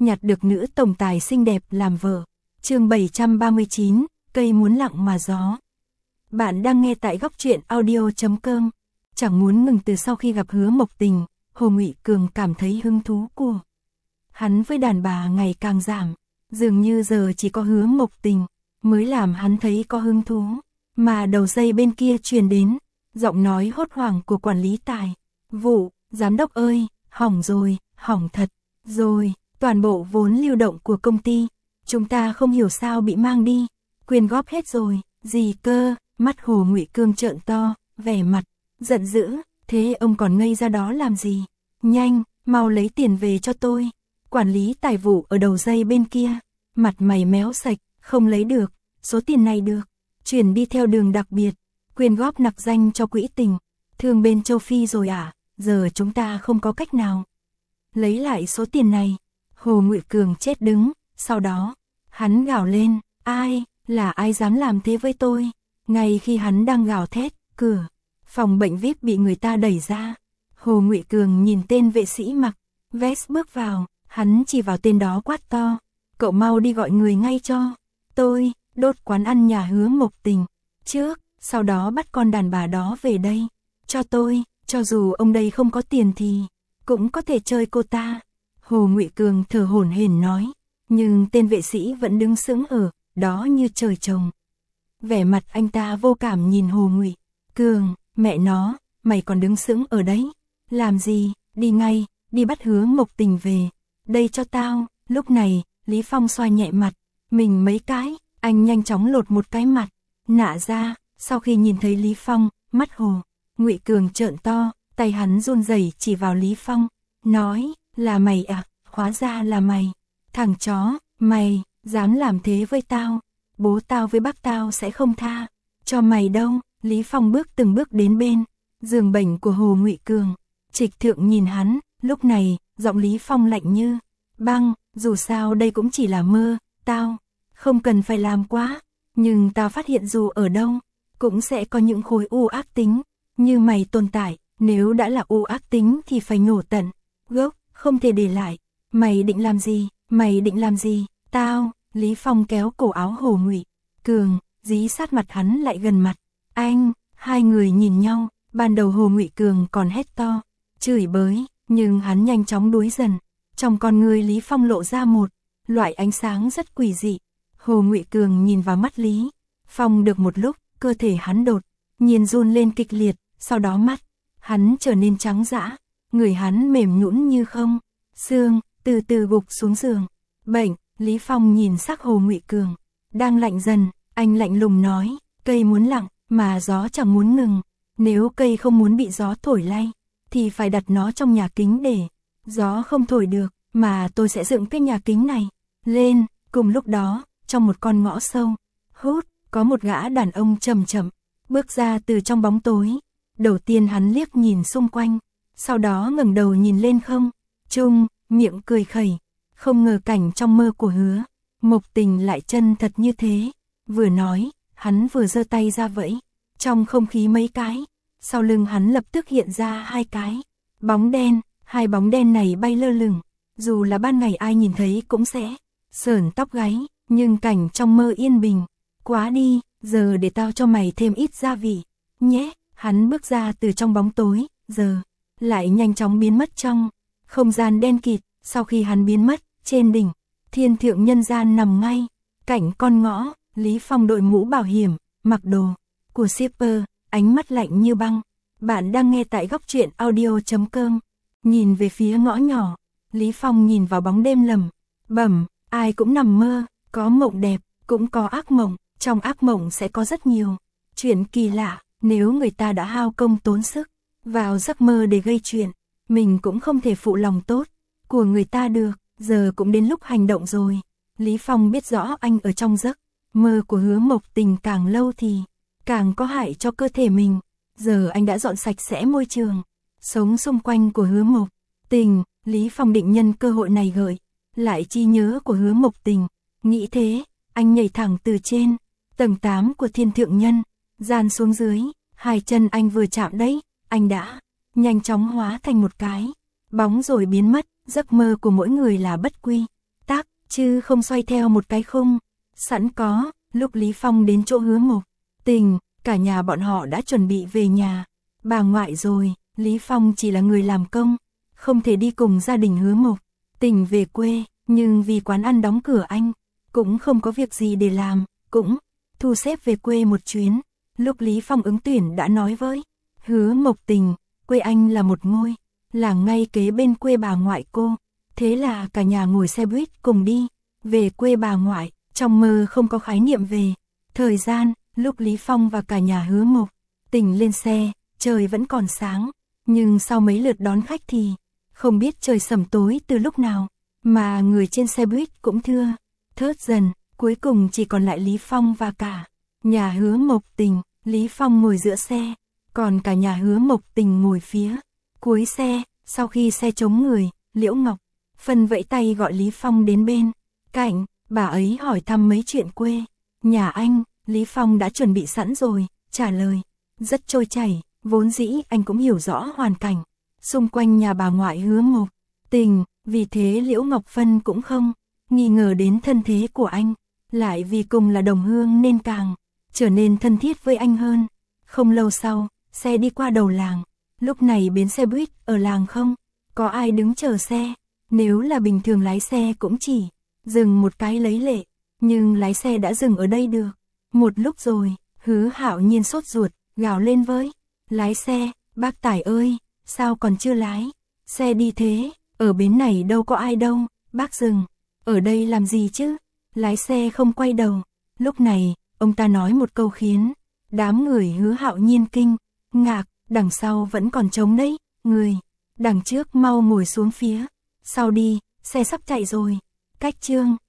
nhặt được nữ tổng tài xinh đẹp làm vợ. Chương 739, cây muốn lặng mà gió. Bạn đang nghe tại góc truyện audio.com. Chẳng muốn ngừng từ sau khi gặp Hứa Mộc Tình, Hồ Ngụy Cường cảm thấy hứng thú của hắn với đàn bà ngày càng giảm, dường như giờ chỉ có Hứa Mộc Tình mới làm hắn thấy có hứng thú. Mà đầu dây bên kia truyền đến giọng nói hốt hoảng của quản lý tài vụ: "Giám đốc ơi, hỏng rồi, hỏng thật rồi, toàn bộ vốn lưu động của công ty chúng ta không hiểu sao bị mang đi, quyên góp hết rồi." "Gì cơ?" Mắt Hồ Ngụy Cương trợn to, vẻ mặt giận dữ: "Thế ông còn ngây ra đó làm gì? Nhanh, mau lấy tiền về cho tôi." Quản lý tài vụ ở đầu dây bên kia, mặt mày méo sạch: "Không lấy được, số tiền này được chuyển đi theo đường đặc biệt, quyên góp nặc danh cho quỹ tình thương bên châu Phi rồi à? Giờ chúng ta không có cách nào lấy lại số tiền này." Hồ Ngụy Cường chết đứng, sau đó hắn gào lên: "Ai, là ai dám làm thế với tôi?" Ngay khi hắn đang gào thét, cửa phòng bệnh VIP bị người ta đẩy ra. Hồ Ngụy Cường nhìn tên vệ sĩ mặc vest bước vào, hắn chỉ vào tên đó quát to: "Cậu mau đi gọi người ngay cho tôi, đốt quán ăn nhà Hứa Mộc Tình trước, sau đó bắt con đàn bà đó về đây cho tôi, cho dù ông đây không có tiền thì cũng có thể chơi cô ta." Hồ Ngụy Cường thở hổn hển nói, nhưng tên vệ sĩ vẫn đứng sững ở đó như trời trồng. Vẻ mặt anh ta vô cảm nhìn Hồ Ngụy Cường: "Mẹ nó, mày còn đứng sững ở đấy làm gì, đi ngay, đi bắt Hứa Mộc Tình về đây cho tao." Lúc này, Lý Phong xoa nhẹ mặt mình mấy cái, anh nhanh chóng lột một cái mặt nạ ra. Sau khi nhìn thấy Lý Phong, mắt Hồ Ngụy Cường trợn to, tay hắn run rẩy chỉ vào Lý Phong, nói: "Là mày à, hóa ra là mày. Thằng chó, mày dám làm thế với tao, bố tao với bác tao sẽ không tha cho mày đâu." Lý Phong bước từng bước đến bên giường bệnh của Hồ Ngụy Cường, trịch thượng nhìn hắn. Lúc này, giọng Lý Phong lạnh như băng: "Dù sao đây cũng chỉ là mơ, tao không cần phải làm quá, nhưng tao phát hiện dù ở đâu cũng sẽ có những khối u ác tính như mày tồn tại, nếu đã là u ác tính thì phải nhổ tận gốc, không thể để lại. Mày định làm gì? Mày định làm gì?" "Tao." Lý Phong kéo cổ áo Hồ Ngụy Cường, dí sát mặt hắn lại gần mặt anh. Hai người nhìn nhau, ban đầu Hồ Ngụy Cường còn hét to chửi bới, nhưng hắn nhanh chóng đuối dần. Trong con người Lý Phong lộ ra một loại ánh sáng rất quỷ dị. Hồ Ngụy Cường nhìn vào mắt Lý Phong được một lúc, cơ thể hắn đột nhiên run lên kịch liệt, sau đó mắt hắn trở nên trắng dã, người hắn mềm nhũn như không xương, từ từ gục xuống giường bệnh. Lý Phong nhìn sắc Hồ Ngụy Cường đang lạnh dần, anh lạnh lùng nói: "Cây muốn lặng mà gió chẳng muốn ngừng, nếu cây không muốn bị gió thổi lay thì phải đặt nó trong nhà kính để gió không thổi được, mà tôi sẽ dựng cái nhà kính này lên." Cùng lúc đó, trong một con ngõ sâu hút, có một gã đàn ông chậm chậm bước ra từ trong bóng tối. Đầu tiên hắn liếc nhìn xung quanh, sau đó ngẩng đầu nhìn lên không trung, miệng cười khẩy. Không ngờ cảnh trong mơ của Hứa Mộc Tình lại chân thật như thế. Vừa nói, hắn vừa giơ tay ra vẫy trong không khí mấy cái, sau lưng hắn lập tức hiện ra hai cái bóng đen. Hai bóng đen này bay lơ lửng, dù là ban ngày ai nhìn thấy cũng sẽ sởn tóc gáy, nhưng cảnh trong mơ yên bình quá đi. "Giờ để tao cho mày thêm ít gia vị nhé." Hắn bước ra từ trong bóng tối, giờ lại nhanh chóng biến mất trong không gian đen kịt. Sau khi hắn biến mất, trên đỉnh thiên thượng nhân gian nằm ngay cạnh con ngõ, Lý Phong đội mũ bảo hiểm, mặc đồ của shipper, ánh mắt lạnh như băng. Bạn đang nghe tại góc truyện audio.com. Nhìn về phía ngõ nhỏ, Lý Phong nhìn vào bóng đêm lẩm bẩm: ai cũng nằm mơ, có mộng đẹp, cũng có ác mộng, trong ác mộng sẽ có rất nhiều chuyện kỳ lạ. Nếu người ta đã hao công tốn sức vào giấc mơ để gây chuyện, mình cũng không thể phụ lòng tốt của người ta được. Giờ cũng đến lúc hành động rồi. Lý Phong biết rõ anh ở trong giấc mơ của Hứa Mộc Tình càng lâu thì càng có hại cho cơ thể mình. Giờ anh đã dọn sạch sẽ môi trường sống xung quanh của Hứa Mộc Tình. Lý Phong định nhân cơ hội này gợi lại trí nhớ của Hứa Mộc Tình. Nghĩ thế, anh nhảy thẳng từ trên tầng 8 của thiên thượng nhân gian xuống dưới. Hai chân anh vừa chạm đấy, anh đã nhanh chóng hóa thành một cái bóng rồi biến mất. Giấc mơ của mỗi người là bất quy chứ không xoay theo một cái khung sẵn có. Lúc Lý Phong đến chỗ Hứa Mộc Tình, cả nhà bọn họ đã chuẩn bị về nhà bà ngoại rồi. Lý Phong chỉ là người làm công, không thể đi cùng gia đình Hứa Mộc Tình về quê, nhưng vì quán ăn đóng cửa anh cũng không có việc gì để làm, cũng thu xếp về quê một chuyến. Lúc Lý Phong ứng tuyển đã nói với Hứa Mộc Tình, quê anh là một ngôi làng ngay kế bên quê bà ngoại cô. Thế là cả nhà ngồi xe buýt cùng đi về quê bà ngoại, trong mơ không có khái niệm về thời gian. Lúc Lý Phong và cả nhà Hứa Mộc Tình lên xe, trời vẫn còn sáng, nhưng sau mấy lượt đón khách thì không biết trời sẩm tối từ lúc nào, mà người trên xe buýt cũng thưa thớt dần, cuối cùng chỉ còn lại Lý Phong và cả nhà Hứa Mộc Tình. Lý Phong ngồi giữa xe, còn cả nhà Hứa Mộc Tình ngồi phía cuối xe. Sau khi xe chống người, Liễu Ngọc Phân vẫy tay gọi Lý Phong đến bên cạnh, bà ấy hỏi thăm mấy chuyện quê nhà anh. Lý Phong đã chuẩn bị sẵn rồi, trả lời rất trôi chảy, vốn dĩ anh cũng hiểu rõ hoàn cảnh xung quanh nhà bà ngoại Hứa Mộc Tình, vì thế Liễu Ngọc Phân cũng không nghi ngờ đến thân thế của anh, lại vì cùng là đồng hương nên càng trở nên thân thiết với anh hơn. Không lâu sau, xe đi qua đầu làng, lúc này bến xe buýt ở làng không có ai đứng chờ xe, nếu là bình thường lái xe cũng chỉ dừng một cái lấy lệ, nhưng lái xe đã dừng ở đây được một lúc rồi. Hứa Hạo Nhiên sốt ruột, gào lên với lái xe, bác Tải ơi, sao còn chưa lái xe đi thế, ở bến này đâu có ai đâu, bác dừng ở đây làm gì chứ. Lái xe không quay đầu. Lúc này, ông ta nói một câu khiến đám người Hứa Hạo Nhiên kinh ngạc, đằng sau vẫn còn trống đấy, người đằng trước mau ngồi xuống phía sau đi, xe sắp chạy rồi. Cách chương